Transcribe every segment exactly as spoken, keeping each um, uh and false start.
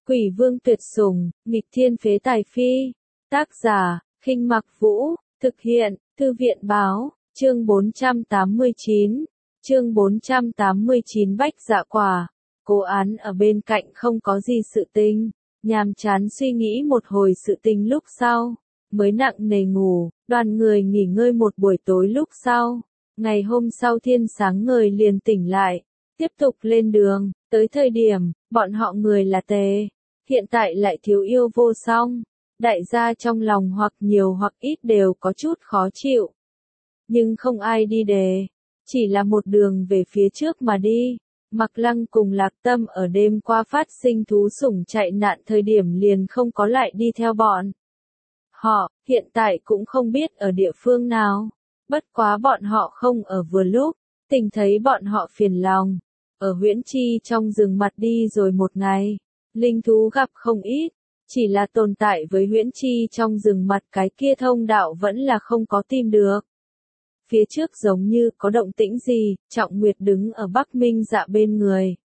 Quỷ vương tuyệt sủng, nghịch thiên phế tài phi. Tác giả, Khinh Mặc Vũ, thực hiện, Thư viện báo, chương bốn trăm tám mươi chín. Chương bốn trăm tám mươi chín Bách Dạ Quả. Cố Án ở bên cạnh không có gì sự tình, nhàm chán suy nghĩ một hồi sự tình lúc sau, mới nặng nề ngủ, đoàn người nghỉ ngơi một buổi tối lúc sau. Ngày hôm sau thiên sáng ngời liền tỉnh lại, tiếp tục lên đường, tới thời điểm, bọn họ người là Tề, hiện tại lại thiếu yêu vô song. Đại gia trong lòng hoặc nhiều hoặc ít đều có chút khó chịu. Nhưng không ai đi đề, chỉ là một đường về phía trước mà đi. Mặc Lăng cùng Lạc Tâm ở đêm qua phát sinh thú sủng chạy nạn thời điểm liền không có lại đi theo bọn họ, hiện tại cũng không biết ở địa phương nào. Bất quá bọn họ không ở vừa lúc, tình thấy bọn họ phiền lòng. Ở Huyễn Chi trong rừng mặt đi rồi một ngày, linh thú gặp không ít, chỉ là tồn tại với Huyễn Chi trong rừng mặt cái kia thông đạo vẫn là không có tìm được. Phía trước giống như có động tĩnh gì, Trọng Nguyệt đứng ở Bắc Minh Dạ bên người.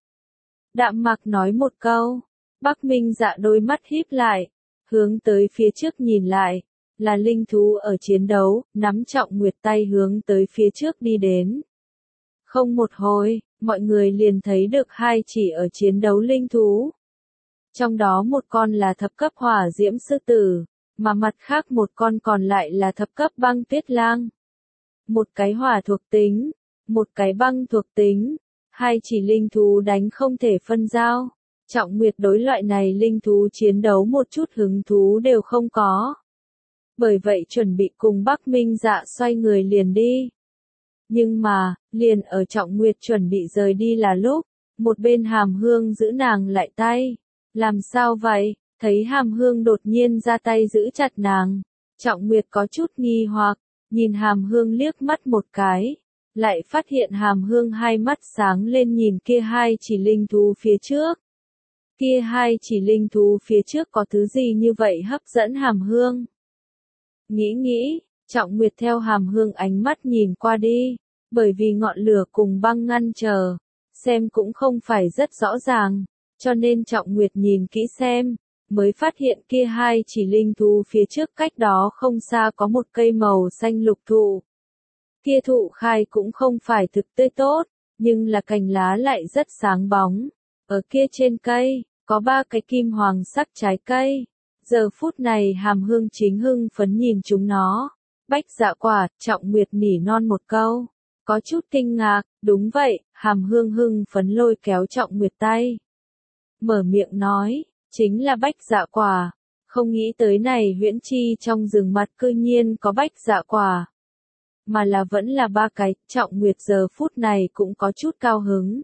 Đạm Mạc nói một câu, Bắc Minh Dạ đôi mắt híp lại, hướng tới phía trước nhìn lại, là linh thú ở chiến đấu, nắm Trọng Nguyệt tay hướng tới phía trước đi đến. Không một hồi, mọi người liền thấy được hai chỉ ở chiến đấu linh thú. Trong đó một con là thập cấp hỏa diễm sư tử, mà mặt khác một con còn lại là thập cấp băng tuyết lang. Một cái hỏa thuộc tính, một cái băng thuộc tính, hai chỉ linh thú đánh không thể phân giao. Trọng Nguyệt đối loại này linh thú chiến đấu một chút hứng thú đều không có. Bởi vậy chuẩn bị cùng Bắc Minh Dạ xoay người liền đi. Nhưng mà, liền ở Trọng Nguyệt chuẩn bị rời đi là lúc, một bên Hàm Hương giữ nàng lại tay. Làm sao vậy? Thấy Hàm Hương đột nhiên ra tay giữ chặt nàng. Trọng Nguyệt có chút nghi hoặc, nhìn Hàm Hương liếc mắt một cái. Lại phát hiện Hàm Hương hai mắt sáng lên nhìn kia hai chỉ linh thú phía trước. Kia hai chỉ linh thú phía trước có thứ gì như vậy hấp dẫn Hàm Hương? Nghĩ nghĩ, Trọng Nguyệt theo Hàm Hương ánh mắt nhìn qua đi, bởi vì ngọn lửa cùng băng ngăn trở, xem cũng không phải rất rõ ràng, cho nên Trọng Nguyệt nhìn kỹ xem, mới phát hiện kia hai chỉ linh thú phía trước cách đó không xa có một cây màu xanh lục thụ. Kia thụ khai cũng không phải thực tươi tốt, nhưng là cành lá lại rất sáng bóng. Ở kia trên cây, có ba cái kim hoàng sắc trái cây. Giờ phút này Hàm Hương chính hưng phấn nhìn chúng nó. Bách Dạ Quả, Trọng Nguyệt nỉ non một câu. Có chút kinh ngạc, đúng vậy, Hàm Hương hưng phấn lôi kéo Trọng Nguyệt tay. Mở miệng nói, chính là Bách Dạ Quả. Không nghĩ tới này Huyễn Chi trong rừng mặt cư nhiên có Bách Dạ Quả. Mà là vẫn là ba cái, Trọng Nguyệt giờ phút này cũng có chút cao hứng.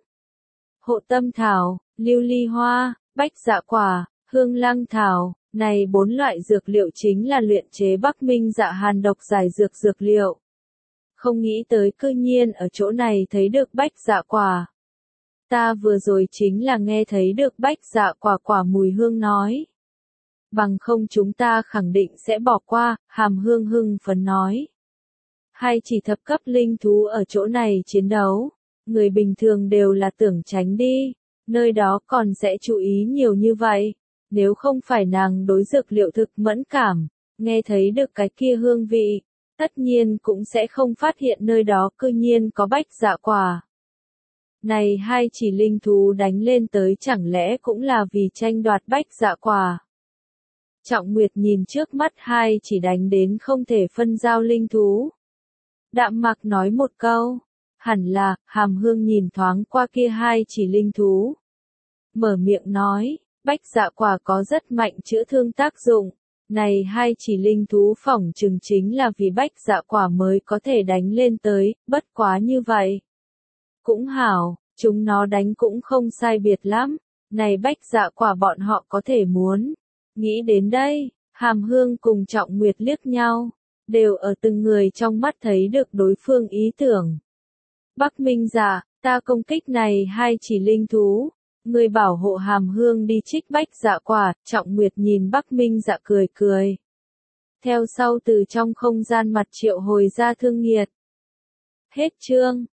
Hộ Tâm Thảo, Lưu Ly Hoa, Bách Dạ Quả, Hương Lăng Thảo, này bốn loại dược liệu chính là luyện chế Bắc Minh Dạ hàn độc giải dược dược liệu. Không nghĩ tới cư nhiên ở chỗ này thấy được Bách Dạ Quả. Ta vừa rồi chính là nghe thấy được Bách Dạ Quả quả mùi hương nói. Bằng không chúng ta khẳng định sẽ bỏ qua, Hàm Hương hưng phấn nói. Hai chỉ thập cấp linh thú ở chỗ này chiến đấu, người bình thường đều là tưởng tránh đi, nơi đó còn sẽ chú ý nhiều như vậy. Nếu không phải nàng đối dược liệu thực mẫn cảm, nghe thấy được cái kia hương vị, tất nhiên cũng sẽ không phát hiện nơi đó cư nhiên có Bách Dạ Quả. Này hai chỉ linh thú đánh lên tới chẳng lẽ cũng là vì tranh đoạt Bách Dạ Quả. Trọng Nguyệt nhìn trước mắt hai chỉ đánh đến không thể phân giao linh thú. Đạm Mạc nói một câu, hẳn là, Hàm Hương nhìn thoáng qua kia hai chỉ linh thú. Mở miệng nói, Bách Dạ Quả có rất mạnh chữa thương tác dụng. Này hai chỉ linh thú phỏng chừng chính là vì Bách Dạ Quả mới có thể đánh lên tới, bất quá như vậy. Cũng hảo, chúng nó đánh cũng không sai biệt lắm. Này Bách Dạ Quả bọn họ có thể muốn. Nghĩ đến đây, Hàm Hương cùng Trọng Nguyệt liếc nhau, đều ở từng người trong mắt thấy được đối phương ý tưởng. Bắc Minh Dạ, ta công kích này hai chỉ linh thú. Người bảo hộ Hàm Hương đi trích Bách Dạ Quả, Trọng Nguyệt nhìn Bắc Minh Dạ cười cười. Theo sau từ trong không gian mặt triệu hồi ra Thương Nghiệt. Hết chương.